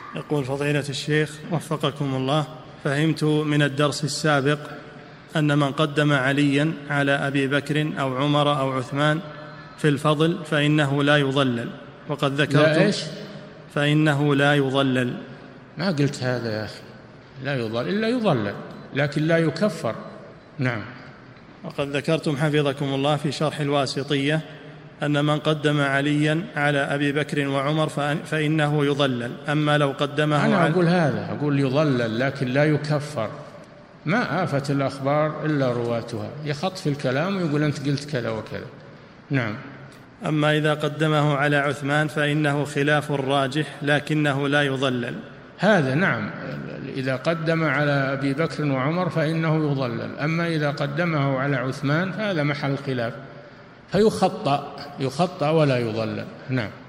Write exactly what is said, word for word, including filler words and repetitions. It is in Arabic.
يقول فضيلة الشيخ وفقكم الله، فهمت من الدرس السابق أن من قدم عليا على أبي بكر أو عمر أو عثمان في الفضل فإنه لا يضلل، وقد ذكرت فإنه لا يضلل. ما قلت هذا يا أخي، لا يضلل إلا يضلل لكن لا يكفر. نعم. وقد ذكرتم حفظكم الله في شرح الواسطية أن من قدم عليا على أبي بكر وعمر فإنه يضلل، أما لو قدمه أنا على أقول هذا، أقول يضلل لكن لا يكفر. ما آفة الأخبار إلا رواتها، يخط في الكلام ويقول أنت قلت كذا وكذا. نعم. أما إذا قدمه على عثمان فإنه خلاف الراجح لكنه لا يضلل. هذا نعم، إذا قدم على أبي بكر وعمر فإنه يضلل، أما إذا قدمه على عثمان فهذا محل خلاف، فيخطأ يخطأ ولا يضلل. نعم.